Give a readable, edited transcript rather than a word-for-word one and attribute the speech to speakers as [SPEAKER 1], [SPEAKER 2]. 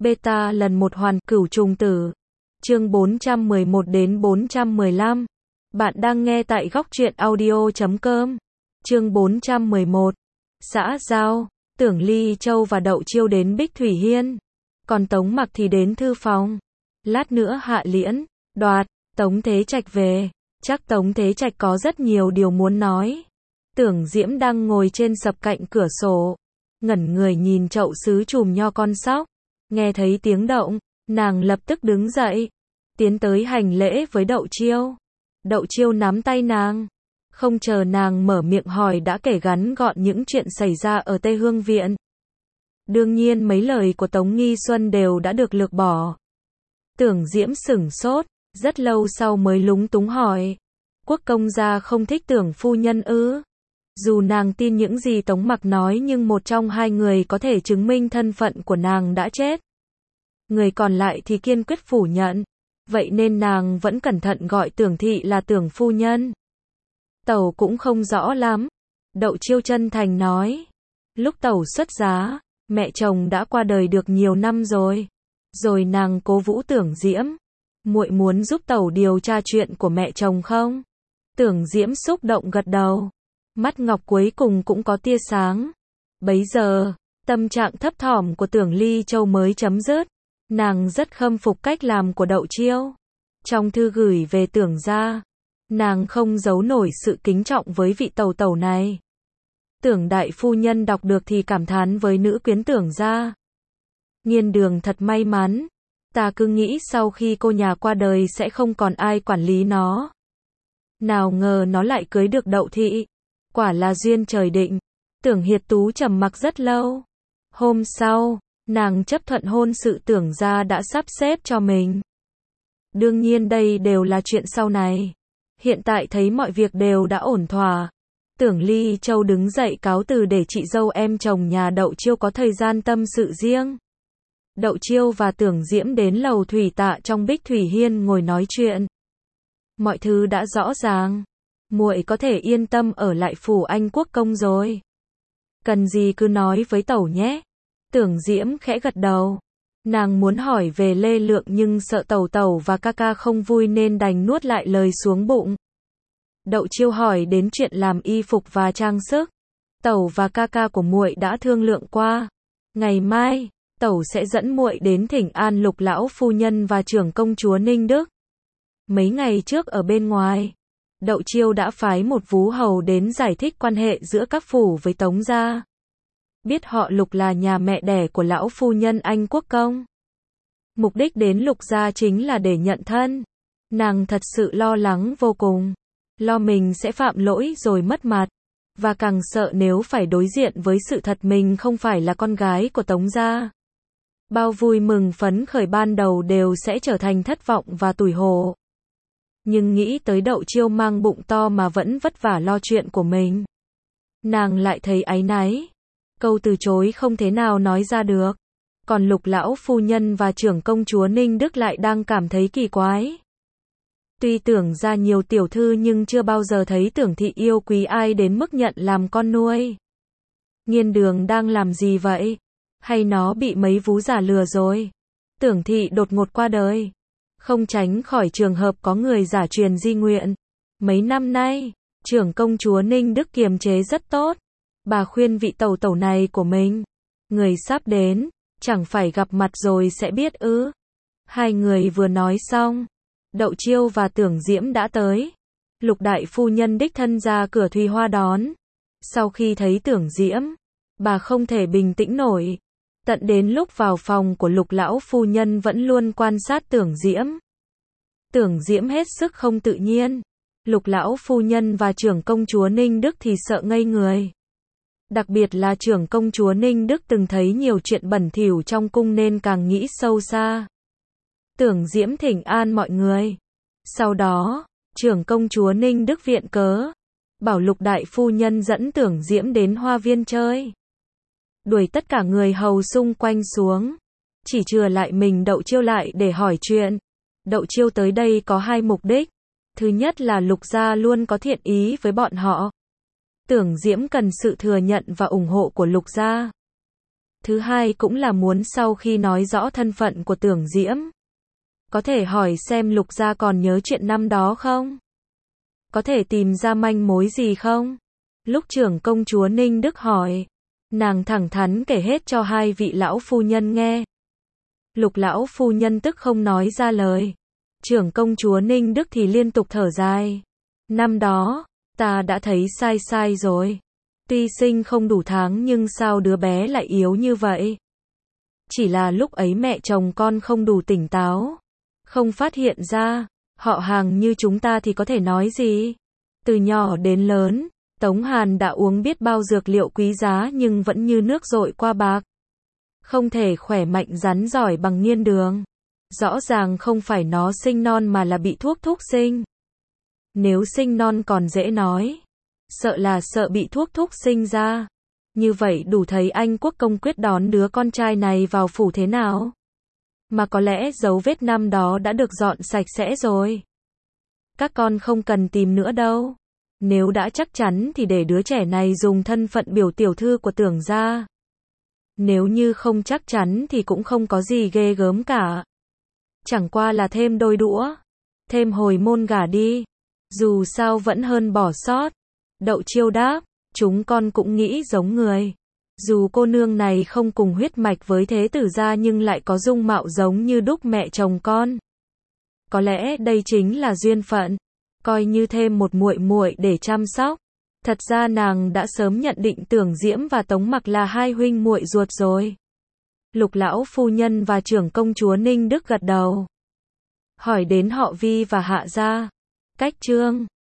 [SPEAKER 1] Beta lần 1 hoàn cửu trùng tử. Chương 411 đến 415. Bạn đang nghe tại góc truyện audio.com. Chương 411. Xã Giao, Tưởng Ly Châu và Đậu Chiêu đến Bích Thủy Hiên. Còn Tống Mặc thì đến thư phòng. Lát nữa Hạ Liễn, Đoạt, Tống Thế Trạch về. Chắc Tống Thế Trạch có rất nhiều điều muốn nói. Tưởng Diễm đang ngồi trên sập cạnh cửa sổ, ngẩn người nhìn chậu sứ chùm nho con sóc. Nghe thấy tiếng động, nàng lập tức đứng dậy, tiến tới hành lễ với Đậu Chiêu. Đậu Chiêu nắm tay nàng, không chờ nàng mở miệng hỏi đã kể ngắn gọn những chuyện xảy ra ở Tây Hương Viện. Đương nhiên mấy lời của Tống Nghi Xuân đều đã được lược bỏ. Tưởng Diễm sửng sốt, rất lâu sau mới lúng túng hỏi, Quốc công gia không thích Tưởng phu nhân ư? Dù nàng tin những gì Tống Mặc nói nhưng một trong hai người có thể chứng minh thân phận của nàng đã chết. Người còn lại thì kiên quyết phủ nhận. Vậy nên nàng vẫn cẩn thận gọi Tưởng thị là Tưởng phu nhân. Tẩu cũng không rõ lắm. Đậu Chiêu chân thành nói. Lúc tẩu xuất giá, mẹ chồng đã qua đời được nhiều năm rồi. Rồi nàng cố vũ Tưởng Diễm. Muội muốn giúp tẩu điều tra chuyện của mẹ chồng không? Tưởng Diễm xúc động gật đầu. Mắt ngọc cuối cùng cũng có tia sáng. Bấy giờ, tâm trạng thấp thỏm của Tưởng Ly Châu mới chấm dứt. Nàng rất khâm phục cách làm của Đậu Chiêu. Trong thư gửi về Tưởng gia, nàng không giấu nổi sự kính trọng với vị tẩu tẩu này. Tưởng đại phu nhân đọc được thì cảm thán với nữ quyến Tưởng gia. Nghiên Đường thật may mắn. Ta cứ nghĩ sau khi cô nhà qua đời sẽ không còn ai quản lý nó. Nào ngờ nó lại cưới được Đậu thị. Quả là duyên trời định. Tưởng Hiệt Tú trầm mặc rất lâu. Hôm sau, nàng chấp thuận hôn sự Tưởng gia đã sắp xếp cho mình. Đương nhiên đây đều là chuyện sau này. Hiện tại thấy mọi việc đều đã ổn thỏa. Tưởng Ly Châu đứng dậy cáo từ để chị dâu em chồng nhà Đậu Chiêu có thời gian tâm sự riêng. Đậu Chiêu và Tưởng Diễm đến lầu thủy tạ trong Bích Thủy Hiên ngồi nói chuyện. Mọi thứ đã rõ ràng. Muội có thể yên tâm ở lại phủ anh quốc công rồi. Cần gì cứ nói với tẩu nhé. Tưởng Diễm khẽ gật đầu. Nàng muốn hỏi về Lê Lượng nhưng sợ tẩu tẩu và ca ca không vui nên đành nuốt lại lời xuống bụng. Đậu Chiêu hỏi đến chuyện làm y phục và trang sức. Tẩu và ca ca của muội đã thương lượng qua. Ngày mai, tẩu sẽ dẫn muội đến thỉnh an Lục lão phu nhân và trưởng công chúa Ninh Đức. Mấy ngày trước ở bên ngoài, Đậu Chiêu đã phái một vú hầu đến giải thích quan hệ giữa các phủ với Tống gia. Biết họ Lục là nhà mẹ đẻ của lão phu nhân anh quốc công. Mục đích đến Lục gia chính là để nhận thân. Nàng thật sự lo lắng vô cùng. Lo mình sẽ phạm lỗi rồi mất mặt. Và càng sợ nếu phải đối diện với sự thật mình không phải là con gái của Tống gia. Bao vui mừng phấn khởi ban đầu đều sẽ trở thành thất vọng và tủi hổ. Nhưng nghĩ tới Đậu Chiêu mang bụng to mà vẫn vất vả lo chuyện của mình. Nàng lại thấy áy náy. Câu từ chối không thế nào nói ra được. Còn Lục lão phu nhân và trưởng công chúa Ninh Đức lại đang cảm thấy kỳ quái. Tuy Tưởng ra nhiều tiểu thư nhưng chưa bao giờ thấy Tưởng thị yêu quý ai đến mức nhận làm con nuôi. Nghiên Đường đang làm gì vậy? Hay nó bị mấy vú già lừa rồi? Tưởng thị đột ngột qua đời. Không tránh khỏi trường hợp có người giả truyền di nguyện. Mấy năm nay, trưởng công chúa Ninh Đức kiềm chế rất tốt. Bà khuyên vị tẩu tẩu này của mình. Người sắp đến, chẳng phải gặp mặt rồi sẽ biết ư. Hai người vừa nói xong, Đậu Chiêu và Tưởng Diễm đã tới. Lục đại phu nhân đích thân ra cửa Thùy Hoa đón. Sau khi thấy Tưởng Diễm, bà không thể bình tĩnh nổi. Tận đến lúc vào phòng của Lục lão phu nhân vẫn luôn quan sát Tưởng Diễm. Tưởng Diễm hết sức không tự nhiên. Lục lão phu nhân và trưởng công chúa Ninh Đức thì sợ ngây người. Đặc biệt là trưởng công chúa Ninh Đức từng thấy nhiều chuyện bẩn thỉu trong cung nên càng nghĩ sâu xa. Tưởng Diễm thỉnh an mọi người. Sau đó, trưởng công chúa Ninh Đức viện cớ, bảo Lục đại phu nhân dẫn Tưởng Diễm đến hoa viên chơi. Đuổi tất cả người hầu xung quanh xuống. Chỉ chừa lại mình Đậu Chiêu lại để hỏi chuyện. Đậu Chiêu tới đây có hai mục đích. Thứ nhất là Lục gia luôn có thiện ý với bọn họ. Tưởng Diễm cần sự thừa nhận và ủng hộ của Lục gia. Thứ hai cũng là muốn sau khi nói rõ thân phận của Tưởng Diễm, có thể hỏi xem Lục gia còn nhớ chuyện năm đó không? Có thể tìm ra manh mối gì không? Lúc trưởng công chúa Ninh Đức hỏi, nàng thẳng thắn kể hết cho hai vị lão phu nhân nghe. Lục lão phu nhân tức không nói ra lời. Trưởng công chúa Ninh Đức thì liên tục thở dài. Năm đó, ta đã thấy sai rồi. Tuy sinh không đủ tháng nhưng sao đứa bé lại yếu như vậy? Chỉ là lúc ấy mẹ chồng con không đủ tỉnh táo, không phát hiện ra. Họ hàng như chúng ta thì có thể nói gì? Từ nhỏ đến lớn, Tống Hàn đã uống biết bao dược liệu quý giá nhưng vẫn như nước dội qua bạc. Không thể khỏe mạnh rắn giỏi bằng Nghiên Đường. Rõ ràng không phải nó sinh non mà là bị thuốc thúc sinh. Nếu sinh non còn dễ nói, sợ là sợ bị thuốc thúc sinh ra. Như vậy đủ thấy Anh Quốc công quyết đón đứa con trai này vào phủ thế nào. Mà có lẽ dấu vết năm đó đã được dọn sạch sẽ rồi. Các con không cần tìm nữa đâu. Nếu đã chắc chắn thì để đứa trẻ này dùng thân phận biểu tiểu thư của Tưởng gia. Nếu như không chắc chắn thì cũng không có gì ghê gớm cả. Chẳng qua là thêm đôi đũa, thêm hồi môn gả đi. Dù sao vẫn hơn bỏ sót. Đậu Chiêu đáp, chúng con cũng nghĩ giống người. Dù cô nương này không cùng huyết mạch với thế tử gia nhưng lại có dung mạo giống như đúc mẹ chồng con. Có lẽ đây chính là duyên phận, coi như thêm một muội muội để chăm sóc. Thật ra nàng đã sớm nhận định Tưởng Diễm và Tống Mặc là hai huynh muội ruột rồi. Lục lão phu nhân và trưởng công chúa Ninh Đức gật đầu. Hỏi đến họ Vi và Hạ gia. Cách chương